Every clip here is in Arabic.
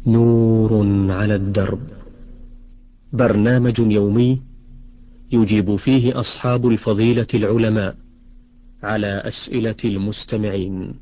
نور على الدرب، برنامج يومي يجيب فيه أصحاب الفضيلة العلماء على أسئلة المستمعين.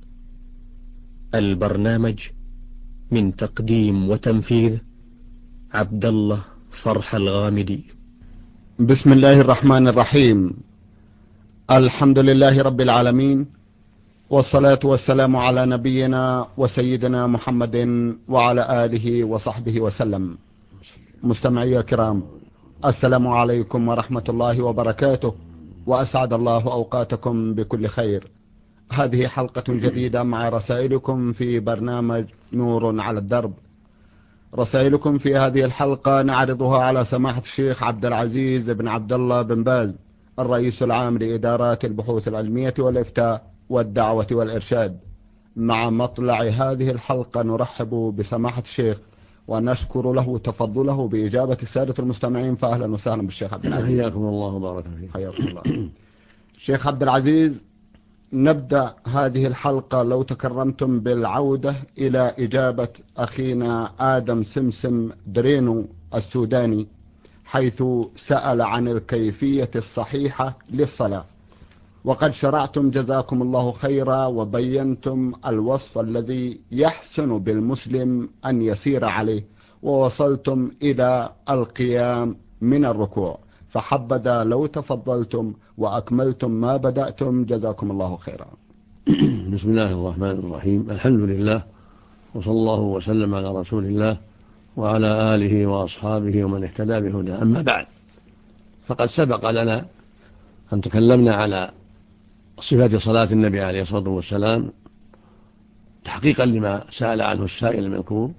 البرنامج من تقديم وتنفيذ عبد الله فرح الغامدي. بسم الله الرحمن الرحيم. الحمد لله رب العالمين، والصلاة والسلام على نبينا وسيدنا محمد وعلى آله وصحبه وسلم. مستمعي الكرام، السلام عليكم ورحمة الله وبركاته، وأسعد الله أوقاتكم بكل خير. هذه حلقة جديدة مع رسائلكم في برنامج نور على الدرب. رسائلكم في هذه الحلقة نعرضها على سماحة الشيخ عبد العزيز بن عبد الله بن باز، الرئيس العام لإدارات البحوث العلمية والإفتاء والدعوة والإرشاد. مع مطلع هذه الحلقة نرحب بسماحة الشيخ ونشكر له تفضله بإجابة السادة المستمعين، فأهلا وسهلا بالشيخ عبد العزيز. حياكم الله وبارك فيك. حياكم الله. شيخ عبد العزيز، نبدأ هذه الحلقة لو تكرمتم بالعودة إلى إجابة أخينا آدم سمسم درينو السوداني، حيث سأل عن الكيفية الصحيحة للصلاة، وقد شرعتم جزاكم الله خيرا وبينتم الوصف الذي يحسن بالمسلم أن يسير عليه، ووصلتم إلى القيام من الركوع، فحبذا لو تفضلتم وأكملتم ما بدأتم جزاكم الله خيرا. بسم الله الرحمن الرحيم. الحمد لله، وصلى الله وسلم على رسول الله وعلى آله وأصحابه ومن اهتدى بهداه. أما بعد، فقد سبق لنا أن تكلمنا على صفة صلاة النبي عليه الصلاة والسلام تحقيقا لما سأل عنه السائل المذكور،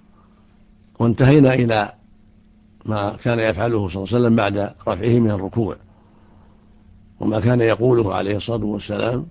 وانتهينا إلى ما كان يفعله صلى الله عليه وسلم بعد رفعه من الركوع، وما كان يقوله عليه الصلاة والسلام،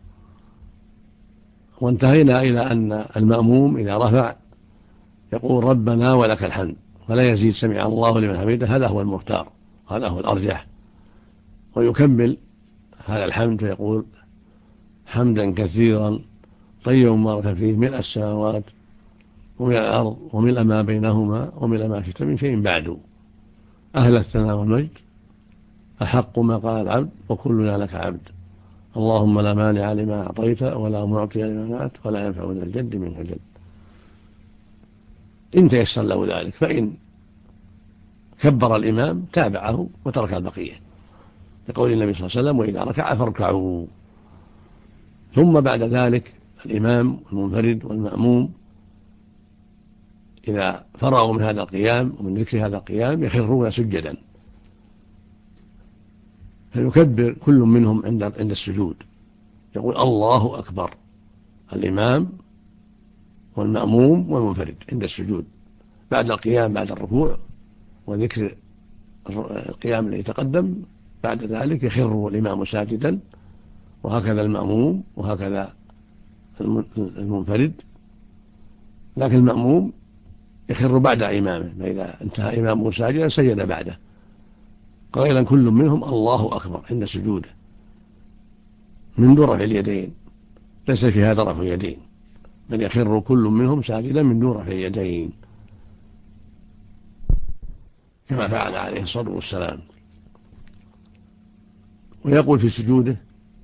وانتهينا إلى أن المأموم إذا رفع يقول ربنا ولك الحمد، ولا يزيد سمع الله لمن حمده. هذا هو المختار، هذا هو الأرجح، ويكمل هذا الحمد فيقول حمدا كثيرا طيبا مباركا فيه ملء السماوات وملء الأرض وملء ما بينهما وملء ما شئت من شيء بعد، أهل الثناء والمجد، أحق ما قال العبد وكلنا لك عبد، اللهم لا مانع لما أعطيت ولا معطي لما منعت ولا ينفع ذا الجد منك الجد. إن تيسر له ذلك، فإن كبر الإمام تابعه وترك البقية، لقول النبي صلى الله عليه وسلم وإذا ركع فاركعوا. ثم بعد ذلك الإمام والمنفرد والمأموم إذا فرغوا من هذا القيام ومن ذكر هذا القيام يخرون سجدا، فيكبر كل منهم عند السجود، يقول الله أكبر، الإمام والمأموم والمنفرد عند السجود بعد القيام بعد الركوع وذكر القيام الذي تقدم. بعد ذلك يخر الإمام ساجدا، وهكذا المأموم وهكذا المنفرد، لكن المأموم يخر بعد إمامه، فإذا انتهى إمامه ساجدا سجد بعده، قائلا كل منهم الله أكبر عند سجوده من دون رفع اليدين، ليس في هذا رفع اليدين، بل يخر كل منهم ساجدا من دون رفع اليدين كما فعل عليه الصلاة والسلام. ويقول في سجوده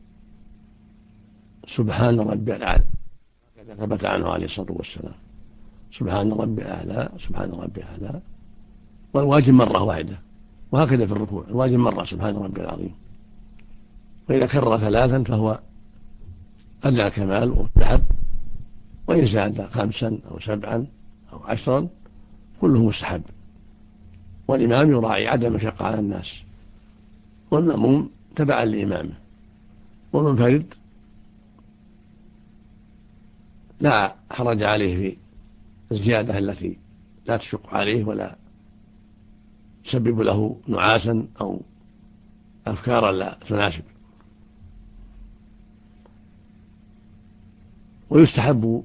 سبحان ربي الأعلى، كما ثبت عنه عليه الصلاة والسلام، سبحان ربي الأعلى سبحان ربي الأعلى، والواجب مرة واحدة، وهكذا في الركوع الواجب مرة سبحان ربي العظيم، فإذا كرر ثلاثا فهو أدنى الكمال ومستحب، وإن زاد 5 أو 7 أو 10 كله مستحب، والإمام يراعي عدم مشقة على الناس، والمأموم تبعا لإمامه، والمنفرد لا حرج عليه في الزيادة التي لا تشق عليه ولا تسبب له نعاسا أو أفكارا لا تناسب. ويستحب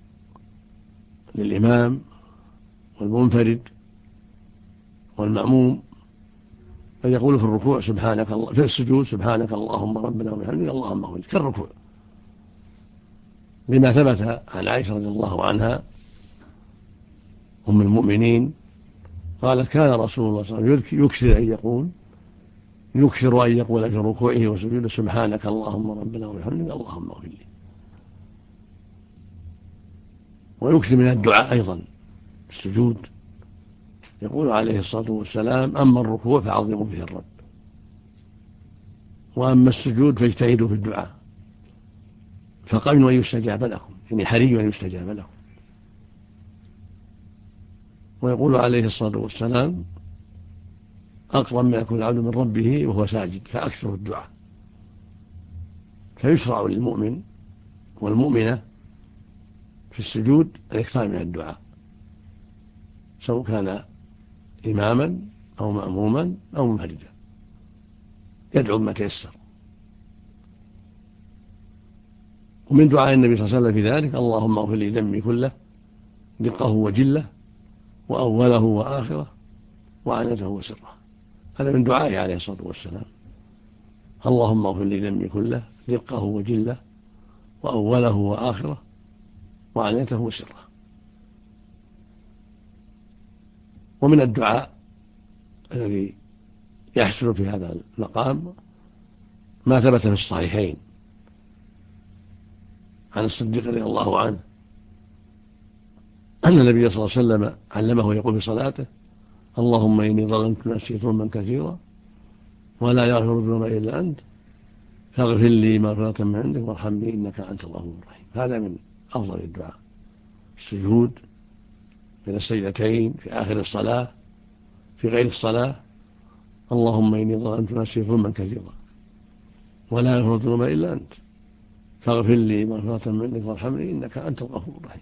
للإمام والمنفرد والمأموم أن يقول في الركوع سبحانك الله، في السجود سبحانك اللهم ربنا وبحمدك اللهم اغفر لي، كالركوع، لما ثبت عن عائشة رضي الله عنها أم المؤمنين قالت كان رسول الله صلى الله عليه وسلم يكثر أن يقول في ركوعه وسجوده سبحانك اللهم ربنا وبحمدك اللهم اغفر لي. ويكثر من الدعاء أيضا في السجود، يقول عليه الصلاة والسلام أما الركوع فعظموا فيه الرب، وأما السجود فاجتهدوا في الدعاء فقبلوا أن يستجاب لكم، يعني حري أن يستجاب لكم. ويقول عليه الصلاة والسلام أقرب ما يكون العبد من ربه وهو ساجد فأكثر الدعاء. فيشرع للمؤمن والمؤمنة في السجود الإكثار من الدعاء، سواء كان إماما أو مأموما أو منفردا، يدعو بما تيسر. ومن دعاء النبي صلى الله عليه وسلم في ذلك اللهم اغفر لي ذنبي كله دقه وجله وأوله وآخره وعنته وسره. هذا من دعائه عليه الصلاة والسلام، اللهم اغفر لي ذنبي كله دقه وجله وأوله وآخره وعنته وسره. ومن الدعاء الذي يحصل في هذا المقام ما ثبت في الصحيحين عن الصديق رضي الله عنه أن النبي صلى الله عليه وسلم علمه يقول في صلاته اللهم إني ظلمت نفسي ظلما كثيرا ولا يغفر الذنوب إلا أنت فاغفر لي مغفرة من عندك وارحمني إنك أنت الغفور الرحيم. هذا من أفضل الدعاء، السجود بين السجدتين في آخر الصلاة، في غير الصلاة اللهم إني ظلمت نفسي ظلما كثيرا ولا يغفر الذنوب إلا أنت فاغفر لي مغفرة من عندك وارحمني إنك أنت الغفور الرحيم.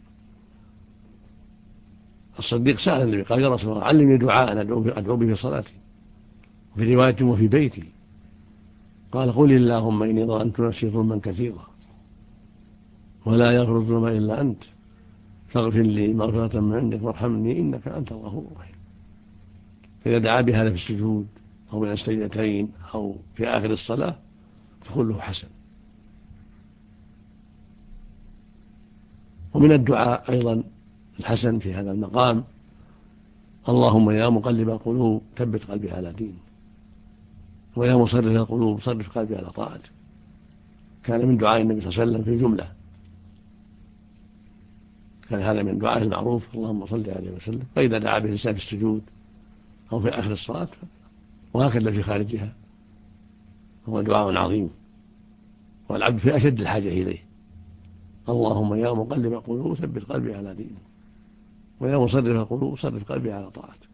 الصديق سأل النبي قال يا رسول الله علمني دعاء أدعو به في صلاتي، وفي رواية وفي بيتي قال قل اللهم إني ظلمت نفسي ظلما كثيرا ولا يغفر الذنوب إلا أنت فاغفر لي مغفرة من عندك وارحمني إنك أنت الغفور الرحيم. فإذا دعا بهذا في السجود أو بين السجدتين أو في آخر الصلاة فكله حسن. ومن الدعاء أيضا الحسن في هذا المقام اللهم يا مقلب القلوب ثبت قلبي على دينك ويا مصرف القلوب صرف قلبي على طاعتك. كان من دعاء النبي صلى الله عليه وسلم في الجملة، كان هذا من دعائه المعروف اللهم صل عليه وسلم. فإذا دعا به الإنسان في السجود أو في آخر الصلاة وهكذا في خارجها هو دعاء عظيم والعبد في أشد الحاجة إليه. اللهم يا مقلب القلوب ثبت قلبي على دينك ويا مصرف القلوب صرف قلبي على طاعتك.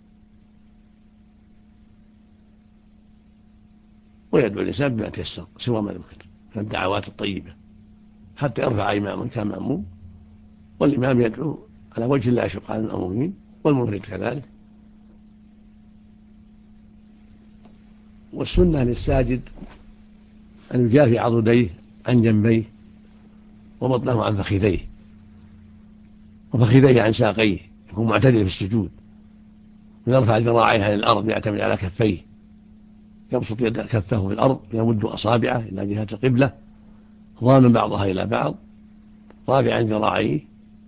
ويدعو الإنسان بما تيسر سوى ما ذكر من الدعوات الطيبة حتى يرفع إماما كان مأموم، والإمام يدعو على وجه لا يشق على المأمومين والمنفرد كذلك. والسنة للساجد أن يجافي عضديه عن جنبيه وبطنه عن فخذيه وفخذيه عن ساقيه، يكون معتدل في السجود ويرفع ذراعيه عن الأرض يعتمد على كفيه، يبسط كفه في الأرض يمد أصابعه إلى جهة القبلة ضامن بعضها إلى بعض رافعا ذراعيه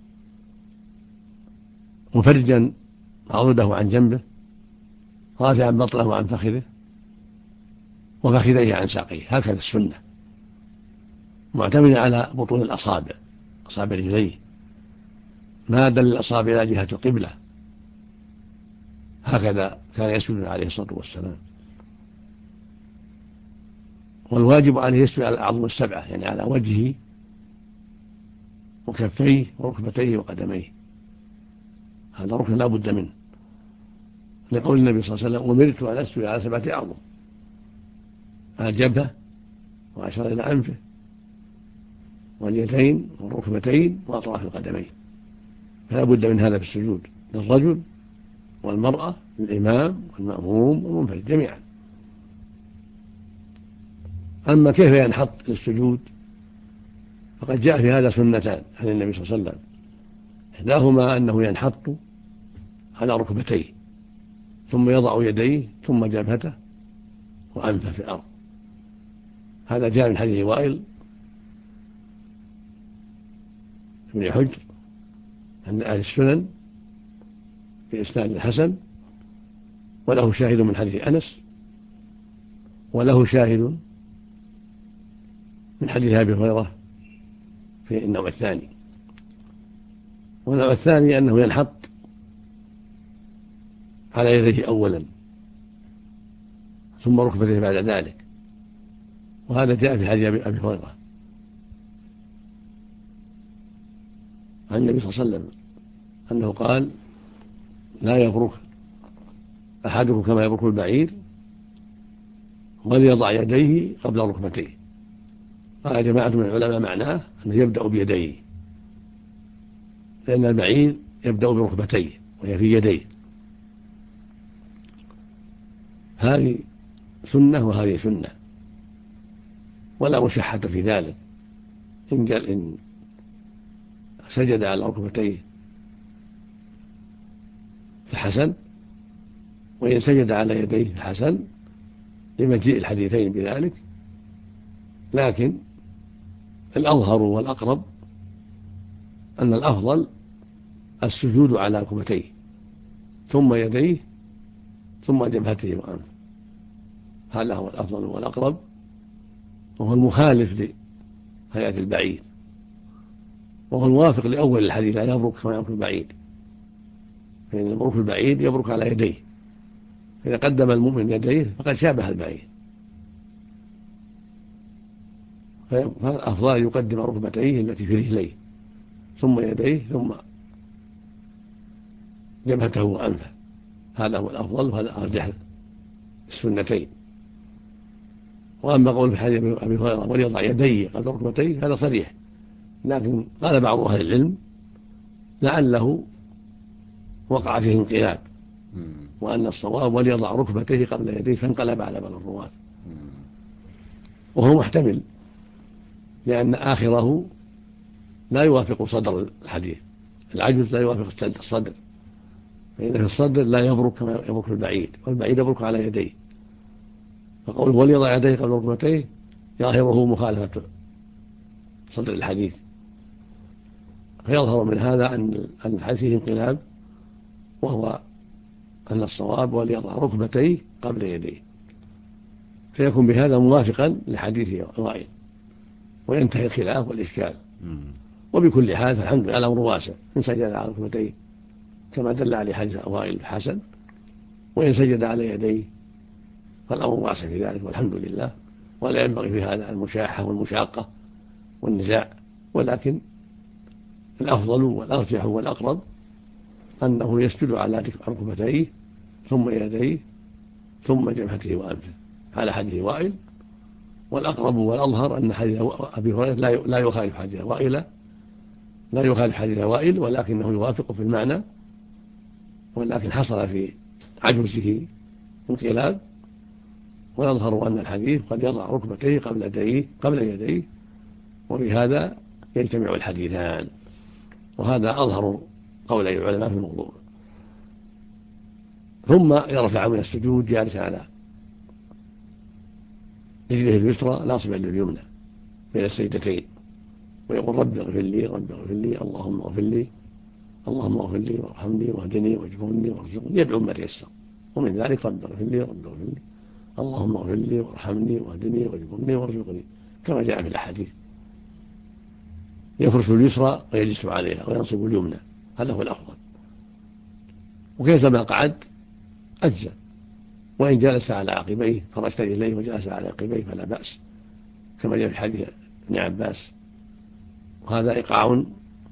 مفرجا عضده عن جنبه رافعا بطنه عن فخذه وفخذيه عن ساقيه. هكذا السنة، معتمد على بطون الأصابع أصابع رجليه مادا للأصابع إلى جهة القبلة. هكذا كان يسجد عليه الصلاة والسلام. والواجب عليه يسجد على الأعظم السبعة، يعني على وجهه وكفيه وركبتيه وقدميه، هذا ركن لا بد منه، لقول النبي صلى الله عليه وسلم أمرت أن أسجد على 7 أعظم، على الجبهة وأشار إلى أنفه واليدين والركبتين وأطراف القدمين. فلا بد من هذا في السجود للرجل والمرأة للإمام والمأموم والمنفرد جميعا. أما كيف ينحط للسجود فقد جاء في هذا سنتان عن النبي صلى الله عليه وسلم، إحداهما أنه ينحط على ركبتيه ثم يضع يديه ثم جبهته وأنفه في الأرض. هذا جاء من حديث وائل بن حجر عند أهل السنن بإسناد حسن، وله شاهد من حديث أنس، وله شاهد من حديث أبي هريرة في النوع الثاني. والنوع الثاني أنه ينحط على يديه أولا ثم ركبته بعد ذلك، وهذا جاء في حديث أبي هريرة عن النبي صلى الله عليه وسلم أنه قال: لا يبرك أحدكم كما يبرك البعير، وليضع يديه قبل ركبتيه. قال جماعة من العلماء معناه أنه يبدأ بيديه، لأن البعير يبدأ بركبتيه وهي في يديه. هذه سنة وهذه سنة، ولا مشحة في ذلك. إن سجد على ركبتيه فحسن، وإن سجد على يديه فحسن، لمجيء الحديثين بذلك. لكن الأظهر والأقرب أن الأفضل السجود على ركبتيه ثم يديه ثم جبهته وأنفه، هذا هو الأفضل والأقرب، وهو المخالف لهيئة البعير، وهو الموافق لأول الحديث: لا يبرك كما يبرك البعير، فإن برك البعير يبرك على يديه، فإذا قدم المؤمن يديه فقد شابه البعير، فالأفضل يقدم ركبتيه التي في رجليه ثم يديه ثم جبهته وأنفه، هذا هو الأفضل وهذا أرجح السنتين. وأما قول في حديث أبي هريرة: وليضع يديه قبل ركبتيه، هذا صريح، لكن قال بعض أهل العلم لعله وقع فيه انقلاب، وأن الصواب وليضع ركبتيه قبل يديه، فانقلب على بعض الرواة، وهو محتمل، لأن آخره لا يوافق صدر الحديث، العجز لا يوافق الصدر، فإن في الصدر لا يبرك كما يبرك البعيد، والبعيد يبرك على يديه، فقول وليضع يديه قبل ركبتيه ظاهره مخالفة صدر الحديث، فيظهر من هذا أن الحديث فيه انقلاب، وهو أن الصواب وليضع ركبتيه قبل يديه، فيكون بهذا موافقا لحديث وائل، وينتهي الخلاف والإشكال. وبكل حال فالحمد لله الأمر واسع، إن سجد على ركبتيه كما دل عليه حديث وائل حسن، وإن سجد على يديه فالأمر واسع في ذلك، والحمد لله. ولا ينبغي في هذا المشاحة والمشاقة والنزاع، ولكن الأفضل والأرجح والأقرب أنه يسجد على ركبتيه ثم يديه ثم جبهته وأنفه على حديث وائل، والأقرب والأظهر أن حديث أبي هريرة لا يخالف حديث وائل، لا يخالف حديث وائل، ولكنه يوافق في المعنى، ولكن حصل في عجزه انقلاب، ويظهر أن الحديث قد يضع ركبتيه قبل يديه، وبهذا يجتمع الحديثان، وهذا أظهر قول العلماء في الموضوع. ثم يرفع من السجود جالسا على رجله اليسرى ناصبا لليمنى بين السجدتين، ويقول: رب اغفر لي، رب اغفر لي، اللهم اغفر لي، اللهم اغفر لي وارحمني واهدني واجبرني وارزقني، يدعو ما تيسر، ومن ذلك: رب اغفر لي، رب اغفر لي، اللهم اغفر لي وارحمني واهدني واجبرني وارزقني، كما جاء في الأحاديث. يفرش اليسرى ويجلس عليها وينصب اليمنى، هذا هو الأفضل، وكيفما قعد أجزى، وإن جلس على عقبيه فرش رجليه وجلس على عقبيه فلا بأس، كما جاء في حديث ابن عباس، وهذا إيقاع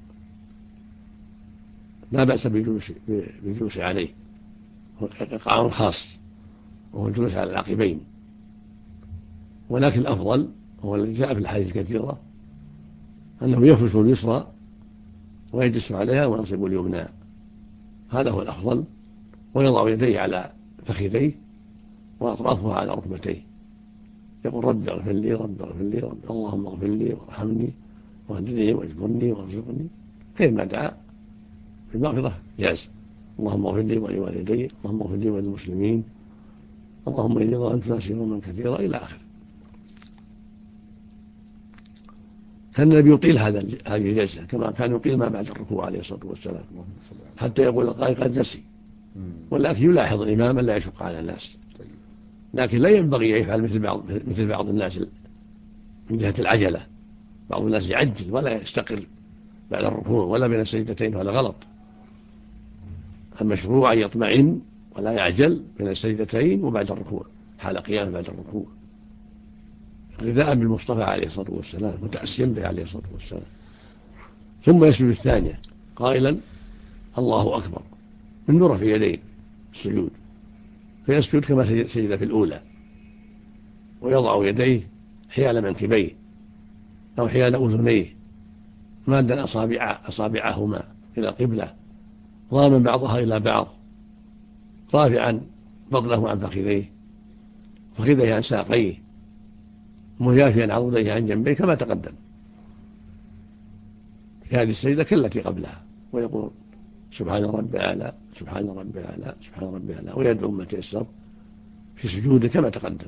لا بأس بالجلوس عليه، إيقاع خاص وهو الجلوس على العقبين. ولكن الأفضل هو الذي جاء في الحديث الكثيرة أنه يفرش اليسرى ويجلس عليها وينصب اليمنى، هذا هو الأفضل، ويضع يديه على فخذيه وأطرافها على ركبتيه، يقول: رب اغفر لي، رب اغفر لي، اللهم اغفر لي وارحمني واهدني واجبرني وارزقني، كيفما دعا في المغفرة جاز: اللهم اغفر لي ولوالدي، اللهم اغفر لي وللمسلمين، اللهم إني ظلمت نفسي ظلما كثيرا، إلى آخره. كان النبي يطيل هذه الجلسة، كما كان يطيل ما بعد الركوع عليه الصلاة والسلام، حتى يقول القائل: قد نسي، ولكن يلاحظ الإمام ألا يشق على الناس، لكن لا ينبغي أن يفعل مثل بعض الناس من جهة العجلة. بعض الناس يعجل ولا يستقر بعد الركوع ولا بين السجدتين، وهذا غلط. المشروع أن يطمئن ولا يعجل بين السجدتين وبعد الركوع حال قيامه بعد الركوع، اقتداء بالمصطفى عليه الصلاة والسلام وتأسيا به عليه الصلاة والسلام. ثم يسجد الثانية قائلا الله أكبر من نور في يديه السجود، فيسجد كما سجد في الأولى، ويضع يديه حيال منكبيه أو حيال أذنيه مادا أصابعهما إلى القبلة، ضاما بعضها إلى بعض، رافعا بطنه عن فخذيه عن ساقيه، مجافيا عضديه عن جنبيه كما تقدم في هذه السجدة كالتي قبلها، ويقول سبحان ربي الأعلى سبحان ربي الأعلى سبحان ربي الأعلى، ويدعو ما تيسر في سجوده كما تقدم.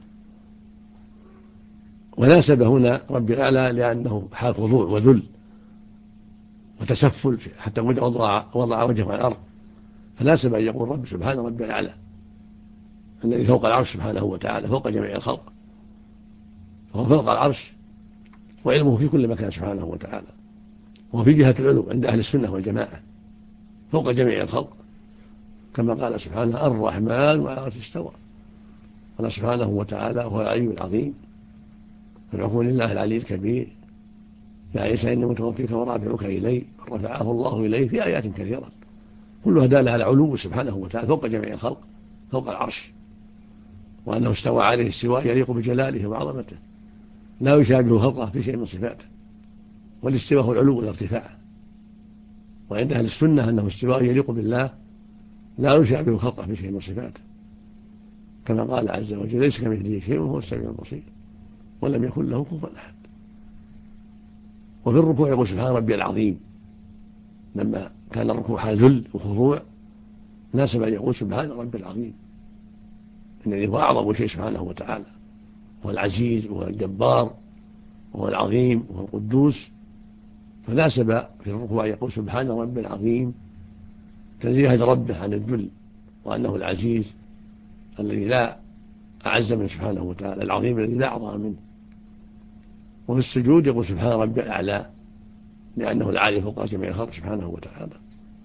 وناسب هنا ربي الأعلى لأنه حال خضوع وذل وتسفل، حتى وضع وجهه على الأرض، فناسب أن يقول رب سبحان ربي الأعلى الذي فوق العرش سبحانه وتعالى، فوق جميع الخلق، فهو فوق العرش وعلمه في كل مكان سبحانه وتعالى، وفي جهة العلو عند أهل السنة والجماعة فوق جميع الخلق، كما قال سبحانه الرحمن وعلى العرش استوى. قال سبحانه وتعالى هو العلي العظيم، فالعفو لله العلي الكبير، يا عيسى إني متوفيك ورافعك إلي، رفعه الله إليه في آيات كثيرة كلها دالة على علو سبحانه وتعالى فوق جميع الخلق فوق العرش، وأنه استوى عليه استواء يليق بجلاله وعظمته لا يشابه خلقه في شيء من صفاته، والاستواء هو العلو والارتفاع، وعند أهل السنة أنه استواء يليق بالله لا يشابه خلقه في شيء من صفاته، كما قال عز وجل ليس كمثله شيء وهو السميع البصير ولم يكن له كفوا أحد. وفي الركوع يقول سبحان ربي العظيم، لما كان الركوع حال ذل وخضوع ناسب أن يقول سبحان ربي العظيم الذي هو أعظم شيء سبحانه وتعالى، هو العزيز وهو الجبار وهو العظيم وهو القدوس، فناسب في الركوع يقول سبحان ربي العظيم تنزيها ربه عن الذل، وأنه العزيز الذي لا أعز منه سبحانه وتعالى، العظيم الذي لا أعظم منه. وفي السجود يقول سبحان ربي الأعلى لأنه العالي فوق جميع الخلق سبحانه وتعالى.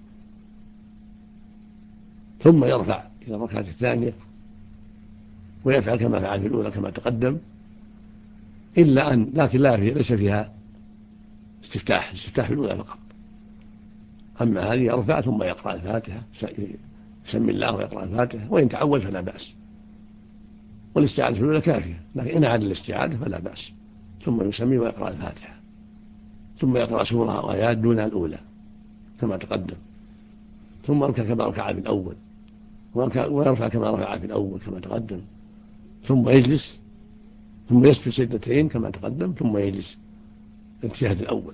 ثم يرفع إلى الركعة الثانية ويفعل كما فعل في الأولى كما تقدم، إلا أن لكن ليس فيها استفتاح في الأولى فقط، أما هذه يرفع ثم يقرأ الفاتحة، يسمي الله ويقرأ الفاتحة، وإن تعود فلا بأس، والاستعاذة في الأولى كافية، لكن إن عاد الاستعاذة فلا بأس، ثم يسمي ويقرأ الفاتحة، ثم يقرأ سورة وآيات دون الأولى كما تقدم، ثم يركع كما ركع في الأول ويرفع كما رفع في الأول كما تقدم، ثم يجلس، ثم يسجد سجدتين كما تقدم، ثم يجلس التشهد الأول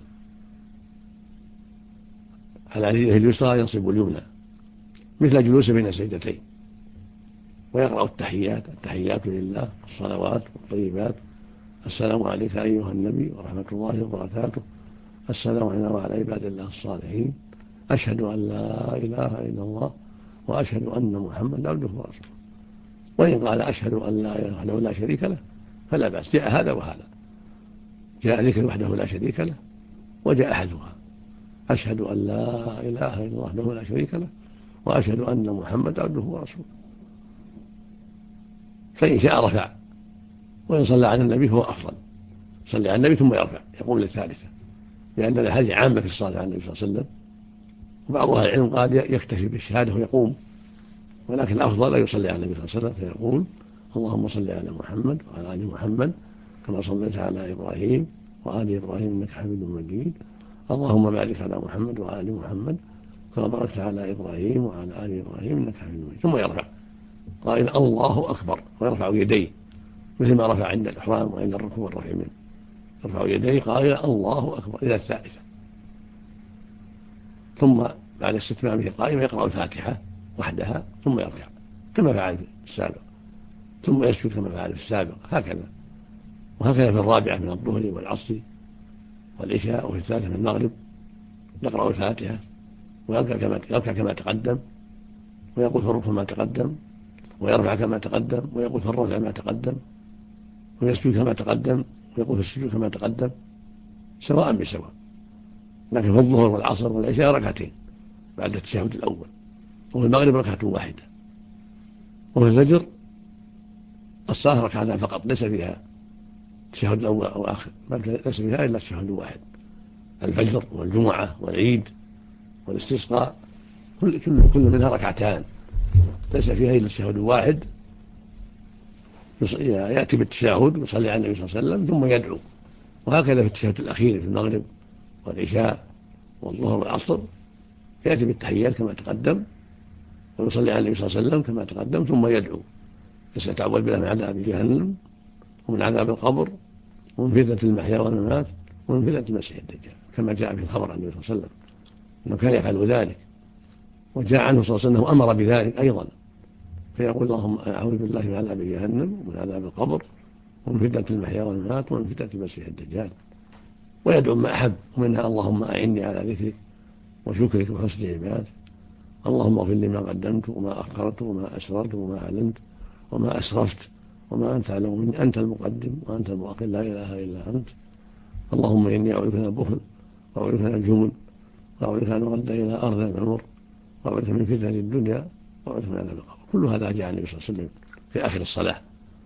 على يده اليسرى ينصب اليمنى مثل جلوس بين السجدتين، ويقرأ التحيات لله الصلوات والطيبات، السلام عليك أيها النبي ورحمة الله وبركاته، السلام علينا وعلى عباد الله الصالحين، أشهد أن لا إله إلا الله وأشهد أن محمدا عبده ورسوله. وإن قال أشهد أن لا إله وحده لا شريك له فلا بأس، جاء هذا وهذا، جاء ذكر وحده لا شريك له وجاء أحدها أشهد أن لا إله إلا الله وحده لا شريك له وأشهد أن محمدا عبده ورسوله. فإن شاء رفع، وإن صلى على النبي فهو أفضل، صلى على النبي ثم يرفع يقوم للثالثة، لأن هذه عامة في الصلاة على النبي صلى الله عليه وسلم، وبعض أهل العلم قال يكتفي بالشهادة ويقوم، ولكن الأفضل أن يصلي على النبي صلى الله عليه وسلم فيقول اللهم صل على محمد وعلى آل محمد كما صليت على إبراهيم وآل إبراهيم إنك حميد مجيد، اللهم بارك على محمد وعلى آل محمد كما باركت على إبراهيم وعلى آل إبراهيم إنك حميد مجيد، ثم يرفع قائل الله أكبر، ويرفع يديه مثل ما رفع عند الإحرام وعند الركوع والرفع منه، يرفع يديه قائل الله أكبر إلى الثالثة، ثم بعد استتمامه قائما يقرأ الفاتحة وحدها ثم يركع كما فعل في السابق، ثم يسجد كما فعل في السابق، هكذا. وهكذا في الرابعة من الظهر والعصر والعشاء، وفي الثالثة من المغرب يقرأ الفاتحة ويركع كما تقدم، ويقول في الركوع ما تقدم، ويرفع كما تقدم، ويقول في الرفع ما تقدم، ويسجد كما تقدم، ويقول في السجود كما تقدم، سواء بسواء. لكن في الظهر والعصر والعشاء ركعتين بعد التشهد الأول، وفي المغرب ركعة واحدة، وفي الفجر الصلاة ركعتان فقط، ليس فيها التشهد الأول أو آخر، ليس فيها إلا التشهد واحد. الفجر والجمعة والعيد والاستسقاء كل منها ركعتان، ليس فيها إلا التشهد الواحد، يأتي بالتشهد ويصلي على النبي صلى الله عليه وسلم ثم يدعو. وهكذا في التشهد الأخير في المغرب والعشاء والظهر والعصر يأتي بالتحيات كما تقدم، ويصلي على النبي صلى الله عليه وسلم كما تقدم ثم يدعو، يتعوذ بالله من عذاب جهنم ومن عذاب القبر ومن فتنة المحيا والممات ومن فتنة المسيح الدجال، كما جاء في الخبر عن النبي صلى الله عليه وسلم أنه كان يفعل ذلك. وجاء عنه صلى الله عليه وسلم أمر بذلك أيضا، فيقول اللهم أعوذ بالله من عذاب جهنم ومن عذاب القبر ومن فتنة المحيا والممات ومن فتنة المسيح الدجال، ويدعو ما أحب، ومنها اللهم أعني على ذكرك وشكرك وحسن عبادك، اللهم اغفر لي ما قدمت وما أخرت وما أسررت وما أعلنت وما أسرفت وما أنت أعلم مني، أنت المقدم وأنت المؤخر لا إله إلا أنت، اللهم إني أعوذ من البخل وأعوذ من الجبن وأعوذ أن أرد إلى أرض العمر وأعوذ من فتنة الدنيا وأعوذ من عذاب القبر. كل هذا جاء النبي صلى الله عليه وسلم في آخر الصلاة.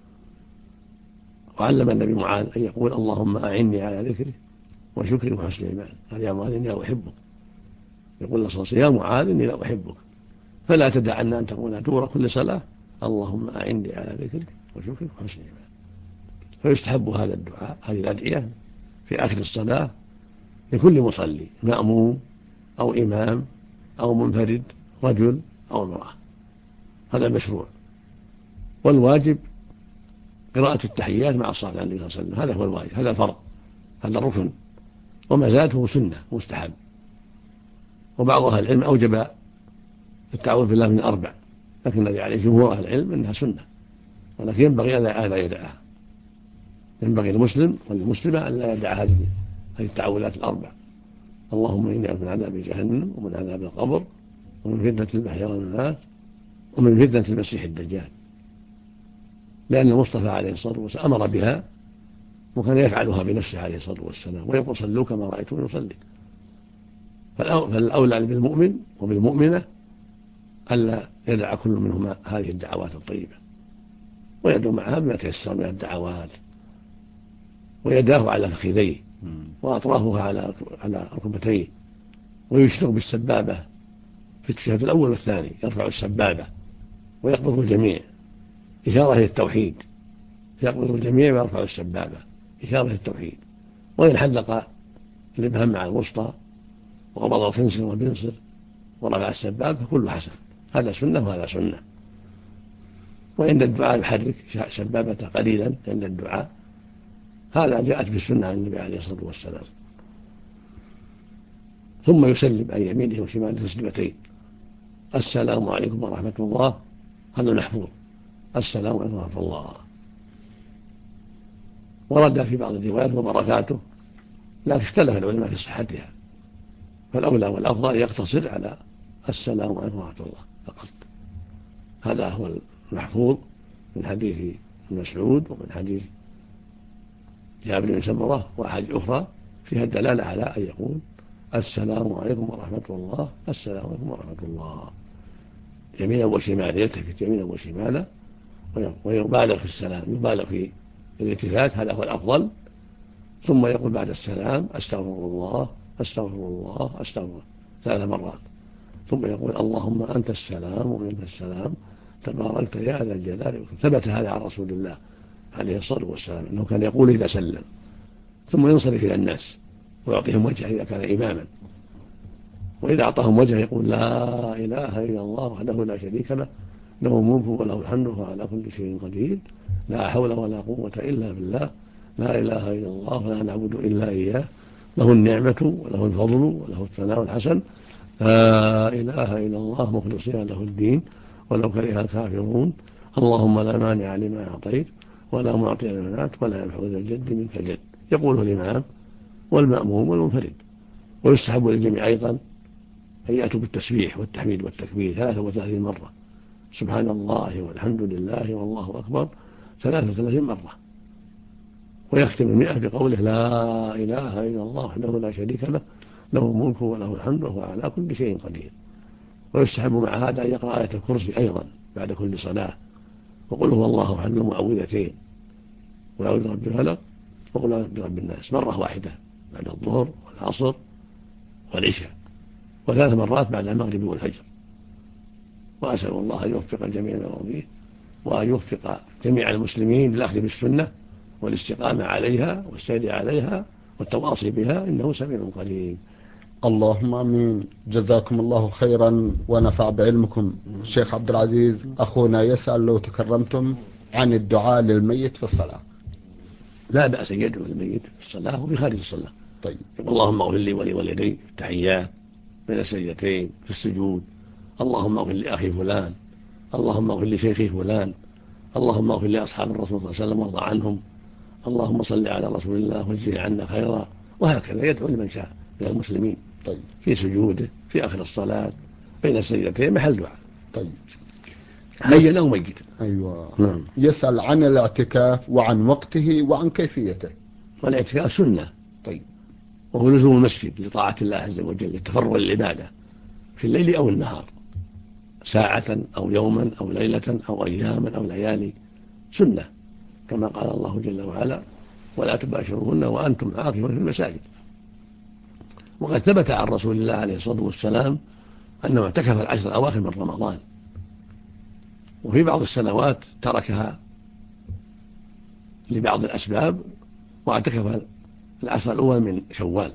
وعلم النبي معاذ أن يقول اللهم أعني على ذكرك وشكرك وحسن عبادك، قال يا معاذ إني لا أحبك، يقول الله صلى الله عليه وسلم يا معاذ إني لا أحبك، فلا تدعن أن تقول دور كل صلاة اللهم أعني على ذكرك وشكرك وحسن عبادك. فيستحب هذا الدعاء، هذه الأدعية في آخر الصلاة لكل مصلي، مأموم أو إمام أو منفرد، رجل أو امرأة، هذا مشروع. والواجب قراءة التحيات مع الصلاة على النبي صلى الله عليه وسلم، هذا هو الواجب، هذا الفرض، هذا الركن، وما زاده سنة مستحب. وبعض أهل العلم أوجب التعوذ بالله من 4، لكن الذي عليه جمهور أهل العلم أنها سنة، ولكن ينبغي ألا يدعها، ينبغي المسلم والمسلمة ألا يدع هذه التعوذات 4، اللهم إني أعوذ من عذاب جهنم ومن عذاب القبر ومن فتنة المحيا والممات ومن فتنة المسيح الدجال، لأن المصطفى عليه الصلاة والسلام أمر بها وكان يفعلها بنفسه عليه الصلاة والسلام، ويقول صلوا كما رأيتم يصلي. فالأولى بالمؤمن وبالمؤمنة ألا يدع كل منهما هذه الدعوات الطيبة، ويدعو معها بما تيسر من الدعوات، ويداه على فخذيه وأطرافها على ركبتيه، ويشرق بالسبابة في التشهد الأول والثاني، يرفع السبابة ويقبض الجميع إشارة إلى التوحيد، يقبض الجميع ويرفع السبابة إشارة إلى التوحيد، وإن حلق الإبهام مع الوسطى وقبض الخنصر والبنصر ورفع السبابة فكل حسن، هذا سنة وهذا سنة. وعند الدعاء يحرك سبابته قليلا عند الدعاء، هذا جاءت بالسنة عن النبي عليه الصلاة والسلام. ثم يسلم عن يمينه وشماله تسليمتين، السلام عليكم ورحمة الله، هذا محفوظ، السلام عليكم ورحمة الله. ورد في بعض الروايات وبركاته، لكن اختلف العلماء في صحتها، فالأولى والأفضل يقتصر على السلام عليكم ورحمة الله فقط، هذا هو المحفوظ من حديث ابن مسعود ومن حديث جابر بن سمرة وأحاديث أخرى فيها الدلالة على أن يقول السلام عليكم ورحمة الله، السلام عليكم ورحمة الله، يمينا وشمالا، يلتفت يمينا وشمالا ويبالغ في السلام، يبالغ في الالتفات، هذا هو الأفضل. ثم يقول بعد السلام أستغفر الله أستغفر الله أستغفر الله 3 مرات، ثم يقول اللهم أنت السلام ومنك السلام تباركت يا ذا الجلال والإكرام. ثبت هذا عن رسول الله عليه الصلاة والسلام أنه كان يقول إذا سلم، ثم ينصرف إلى الناس ويعطيهم وجهه إذا كان إماما، وإذا أعطاهم وجهه يقول لا إله إلا الله وحده لا شريك له، له الملك وله الحمد وهو على كل شيء قدير، لا حول ولا قوة إلا بالله، لا إله إلا الله ولا نعبد إلا إياه، له النعمة وله الفضل وله الثناء الحسن، لا إله إلا الله مخلصين له الدين ولو كره الكافرون، اللهم لا مانع لما أعطيت ولا معطي لما منعت ولا ينفع ذا الجد منك الجد. يقوله الإمام والمأموم والمنفرد. ويستحب للجميع أيضا أن يأتوا بالتسبيح والتحميد والتكبير 33 مرة، سبحان الله والحمد لله والله أكبر 33 مرة، ويختم 100 بقوله لا إله إلا الله وحده لا شريك له، له الملك وله الحمد وهو على كل شيء قدير. ويستحب مع هذا أن يقرأ آية الكرسي أيضا بعد كل صلاة، وقل هو الله أحد المعوذتين، قل أعوذ برب الفلق وقل أعوذ برب الناس مرة واحدة بعد الظهر والعصر والعشاء، و3 مرات بعد المغرب والفجر. وأسأل الله أن يوفق الجميع لما يرضيه، وأن يوفق جميع المسلمين للأخذ بالسنة والاستقامة عليها والسير عليها والتواصي بها، إنه سميع قريب. اللهم امين. جزاكم الله خيرا ونفع بعلمكم. الشيخ عبد العزيز اخونا يسأل لو تكرمتم عن الدعاء للميت في الصلاة. لا بأس أن يدعو للميت في الصلاة وفي خارج الصلاة. طيب. اللهم اغفر لي ولوالدي في التحيات بين السجدتين في السجود، اللهم اغفر لأخي فلان، اللهم اغفر لشيخي فلان، اللهم اغفر لأصحاب الرسول صلى الله عليه وسلم وارض عنهم، اللهم صل على رسول الله واجزه عنا خيرا، وهكذا يدعو لمن شاء من المسلمين. طيب. في سجوده في آخر الصلاة بين السجدتين محل دعاء. طيب. حيا أو ميتا. أيوة. نعم. يسأل عن الاعتكاف وعن وقته وعن كيفيته. والاعتكاف سنة. طيب. وهو لزوم المسجد لطاعة الله عز وجل، للتفرغ للعبادة في الليل أو النهار، ساعة أو يوما أو ليلة أو أياما أو ليالي، سنة كما قال الله جل وعلا ولا تباشروهن وأنتم عاكفون في المساجد. وقد ثبت عن رسول الله عليه الصلاة والسلام أنه اعتكف 10 الأواخر من رمضان، وفي بعض السنوات تركها لبعض الأسباب واعتكف 10 الأول من شوال،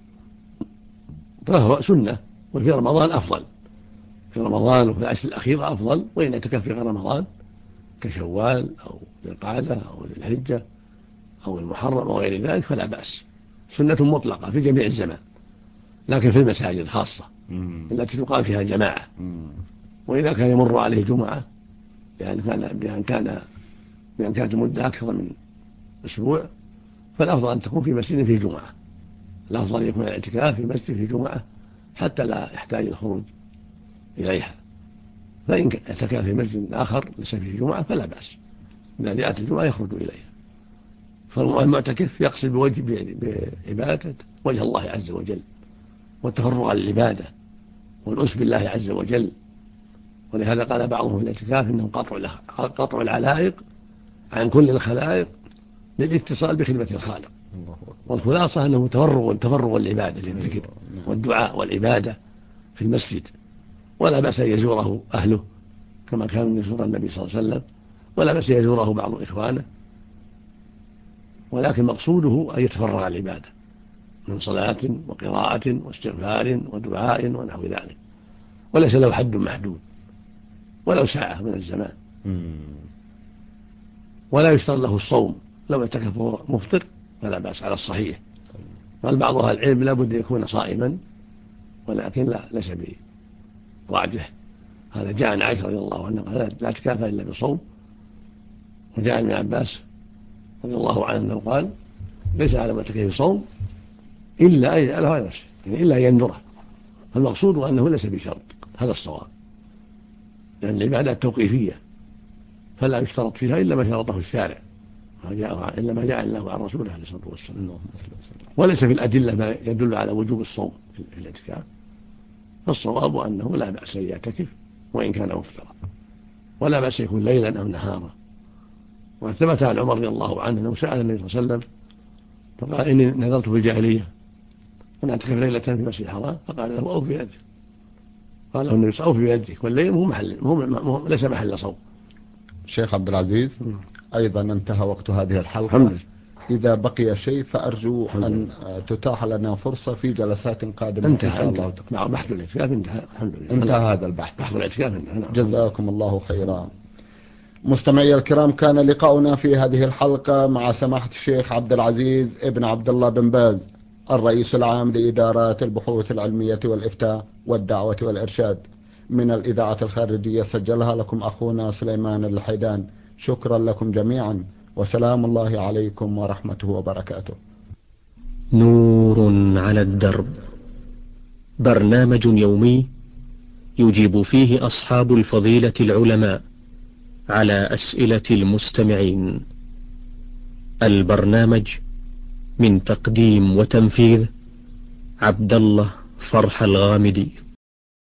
فهو سنة. وفي رمضان أفضل، في رمضان وفي العشر الأخيرة أفضل، وإن اعتكف في غير رمضان كشوال أو ذي القعدة أو ذي الحجة أو المحرم أو غير ذلك فلا بأس، سنة مطلقة في جميع الزمان، لكن في المساجد خاصة التي تقام فيها الجماعة. وإذا كان يمر عليه جمعة بأن كانت المدة أكثر من أسبوع، فالأفضل أن تكون في مسجد في جمعة، الأفضل أن يكون الاعتكاف في مسجد في جمعة حتى لا يحتاج الخروج إليها. فإن اعتكف في مسجد آخر ليس فيه جمعة فلا بأس، إذا جاءت الجمعة يخرج إليها. فالمعتكف يقصد بعبادة وجه الله عز وجل والتفرغ على العبادة والأنس بالله عز وجل. ولهذا قال بعضهم في الاعتكاف إنه قطع العلائق عن كل الخلائق للاتصال بخدمة الخالق. والخلاصة أنه تفرغ العبادة للذكر والدعاء والعبادة في المسجد، ولا بأس أن يزوره أهله كما كان يزور النبي صلى الله عليه وسلم، ولا بأس أن يزوره بعض إخوانه، ولكن مقصوده أن يتفرغ على العبادة من صلاة وقراءة واستغفار ودعاء ونحو ذلك، وليس له حد محدود ولو ساعة من الزمان. ولا يشترط له الصوم، لو اعتكف مفطر فلا بأس على الصحيح. قال بعض أهل العلم لا بد أن يكون صائما، ولكن ليس براجح. هذا جاء عن عائشة رضي الله عنها قال لا اعتكاف إلا بصوم، وجاء عن ابن عباس رضي الله عنه أنه قال ليس على معتكف صوم إلا أن يجعله على نفسه، يعني إلا أن ينذره. فالمقصود أنه ليس بشرط، هذا الصواب، لأن العبادات توقيفية فلا يشترط فيها إلا ما شرطه الشارع، إلا ما جاء الله عن رسوله عليه الصلاة والسلام. وليس في الأدلة ما يدل على وجوب الصوم في الاعتكاف. فالصواب أنه لا بأس أن يعتكف وإن كان مفطرا، ولا بأس يكون ليلا أو نهارا. وثبت عن عمر رضي الله عنه أنه سأل النبي صلى الله عليه وسلم فقال إني نذرت في الجاهلية أن أعتكف ليلة في المسجد الحرام، فقال له أوف بيدك. قال له النبي أوف بيدك، والليل ليس محل صوم. شيخ عبد العزيز أيضا انتهى وقت هذه الحلقة. إذا بقي شيء فأرجو أن تتاح لنا فرصة في جلسات قادمة إن شاء الله. نعم، بحث الاعتكاف انتهى الحمد لله، انتهى هذا البحث. بحث الاعتكاف انتهى. جزاكم الله خيرا. مستمعي الكرام، كان لقاؤنا في هذه الحلقة مع سماحة الشيخ عبد العزيز ابن عبد الله بن باز، الرئيس العام لإدارات البحوث العلمية والإفتاء والدعوة والإرشاد، من الإذاعة الخارجية. سجلها لكم أخونا سليمان الحيدان. شكرا لكم جميعا، وسلام الله عليكم ورحمته وبركاته. نور على الدرب برنامج يومي يجيب فيه أصحاب الفضيلة العلماء على أسئلة المستمعين. البرنامج من تقديم وتنفيذ عبد الله فرح الغامدي.